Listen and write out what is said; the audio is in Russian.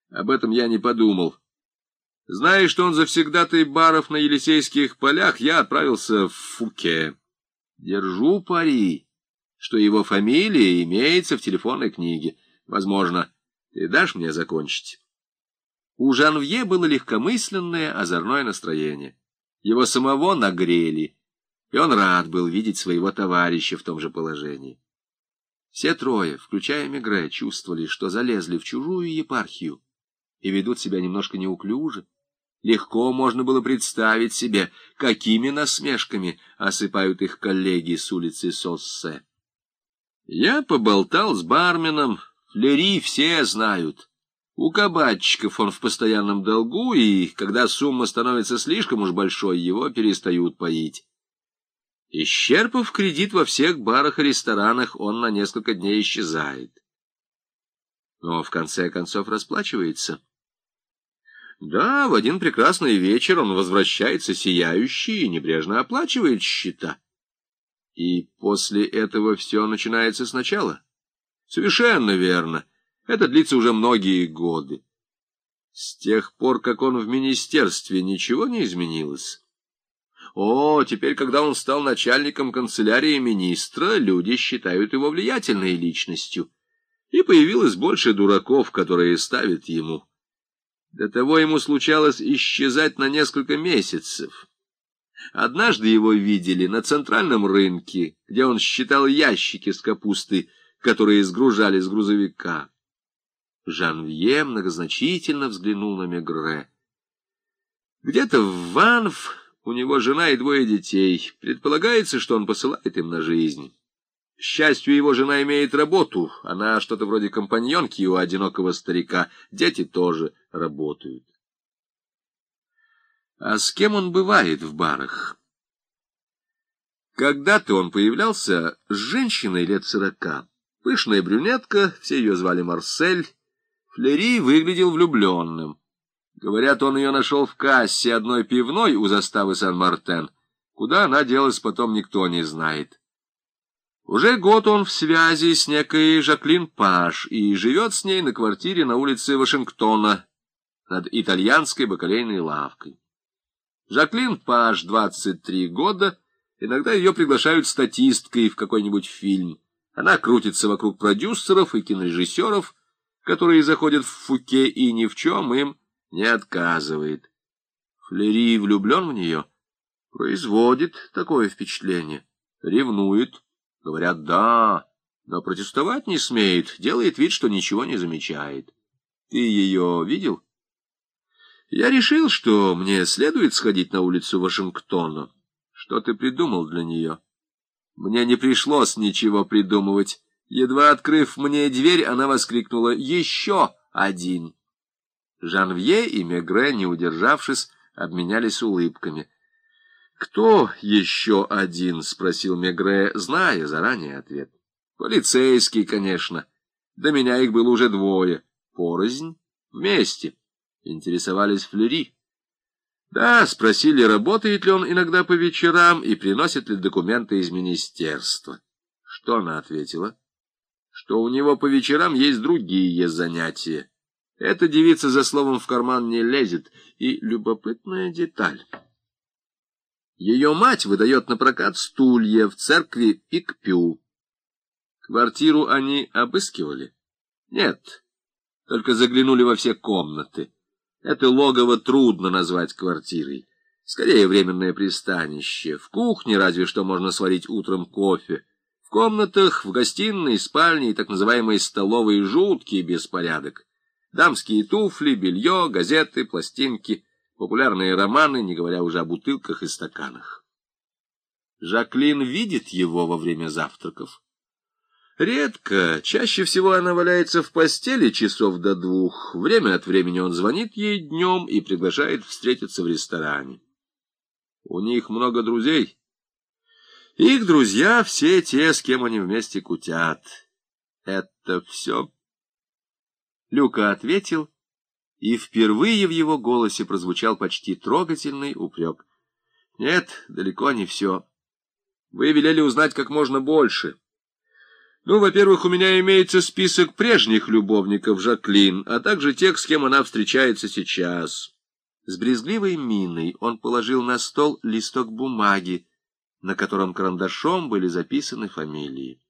Об этом я не подумал. Зная, что он завсегдатый баров на Елисейских полях, я отправился в Фуке. Держу пари, что его фамилия имеется в телефонной книге. Возможно, ты дашь мне закончить? У Жанвье было легкомысленное, озорное настроение. Его самого нагрели, и он рад был видеть своего товарища в том же положении. Все трое, включая Мегре, чувствовали, что залезли в чужую епархию и ведут себя немножко неуклюже. Легко можно было представить себе, какими насмешками осыпают их коллеги с улицы Соссе. Я поболтал с барменом. Флери все знают. У кабачиков он в постоянном долгу, и когда сумма становится слишком уж большой, его перестают поить. Исчерпав кредит во всех барах и ресторанах, он на несколько дней исчезает. Но в конце концов расплачивается. Да, в один прекрасный вечер он возвращается сияющий и небрежно оплачивает счета. И после этого все начинается сначала. Совершенно верно. Это длится уже многие годы. С тех пор, как он в министерстве, ничего не изменилось. О, теперь, когда он стал начальником канцелярии министра, люди считают его влиятельной личностью. И появилось больше дураков, которые ставят ему. До того ему случалось исчезать на несколько месяцев. Однажды его видели на центральном рынке, где он считал ящики с капустой, которые сгружали с грузовика. Жанвье многозначительно взглянул на Мегре. Где-то в Ванф у него жена и 2 детей. Предполагается, что он посылает им на жизнь. К счастью, его жена имеет работу. Она что-то вроде компаньонки у одинокого старика. Дети тоже работают. А с кем он бывает в барах? Когда-то он появлялся с женщиной лет 40. Пышная брюнетка, все ее звали Марсель. Флери выглядел влюбленным. Говорят, он ее нашел в кассе одной пивной у заставы Сан-Мартен. Куда она делась, потом никто не знает. Уже год он в связи с некой Жаклин Паш и живет с ней на квартире на улице Вашингтона над итальянской бакалейной лавкой. Жаклин Паш 23 года, иногда ее приглашают статисткой в какой-нибудь фильм. Она крутится вокруг продюсеров и кинорежиссеров, которые заходят в Фуке, и ни в чем им не отказывает. Флери влюблен в нее, производит такое впечатление, ревнует. Говорят, да, но протестовать не смеет, делает вид, что ничего не замечает. Ты ее видел? Я решил, что мне следует сходить на улицу Вашингтона. Что ты придумал для нее? Мне не пришлось ничего придумывать. Едва открыв мне дверь, она воскликнула: «Еще один!» Жанвье и Мегре, не удержавшись, обменялись улыбками. «Кто еще один?» — спросил Мегре, зная заранее ответ. «Полицейский, конечно. До меня их было уже 2. Порознь, вместе». Интересовались Флери. Да, спросили, работает ли он иногда по вечерам и приносит ли документы из министерства. Что она ответила? Что у него по вечерам есть другие занятия. Эта девица за словом в карман не лезет. И любопытная деталь. Ее мать выдает на прокат стулья в церкви Пикпю. Квартиру они обыскивали? Нет, только заглянули во все комнаты. Это логово трудно назвать квартирой. Скорее, временное пристанище. В кухне разве что можно сварить утром кофе. В комнатах, в гостиной, спальне и так называемой столовой жуткий беспорядок. Дамские туфли, белье, газеты, пластинки, популярные романы, не говоря уже о бутылках и стаканах. Жаклин видит его во время завтраков. Редко, чаще всего она валяется в постели часов до 2. Время от времени он звонит ей днем и приглашает встретиться в ресторане. У них много друзей. Их друзья все те, с кем они вместе кутят. Это все. Люка ответил, и впервые в его голосе прозвучал почти трогательный упрек. Нет, далеко не все. Вы велели узнать как можно больше. Ну, во-первых, у меня имеется список прежних любовников Жаклин, а также тех, с кем она встречается сейчас. С брезгливой миной он положил на стол листок бумаги, на котором карандашом были записаны фамилии.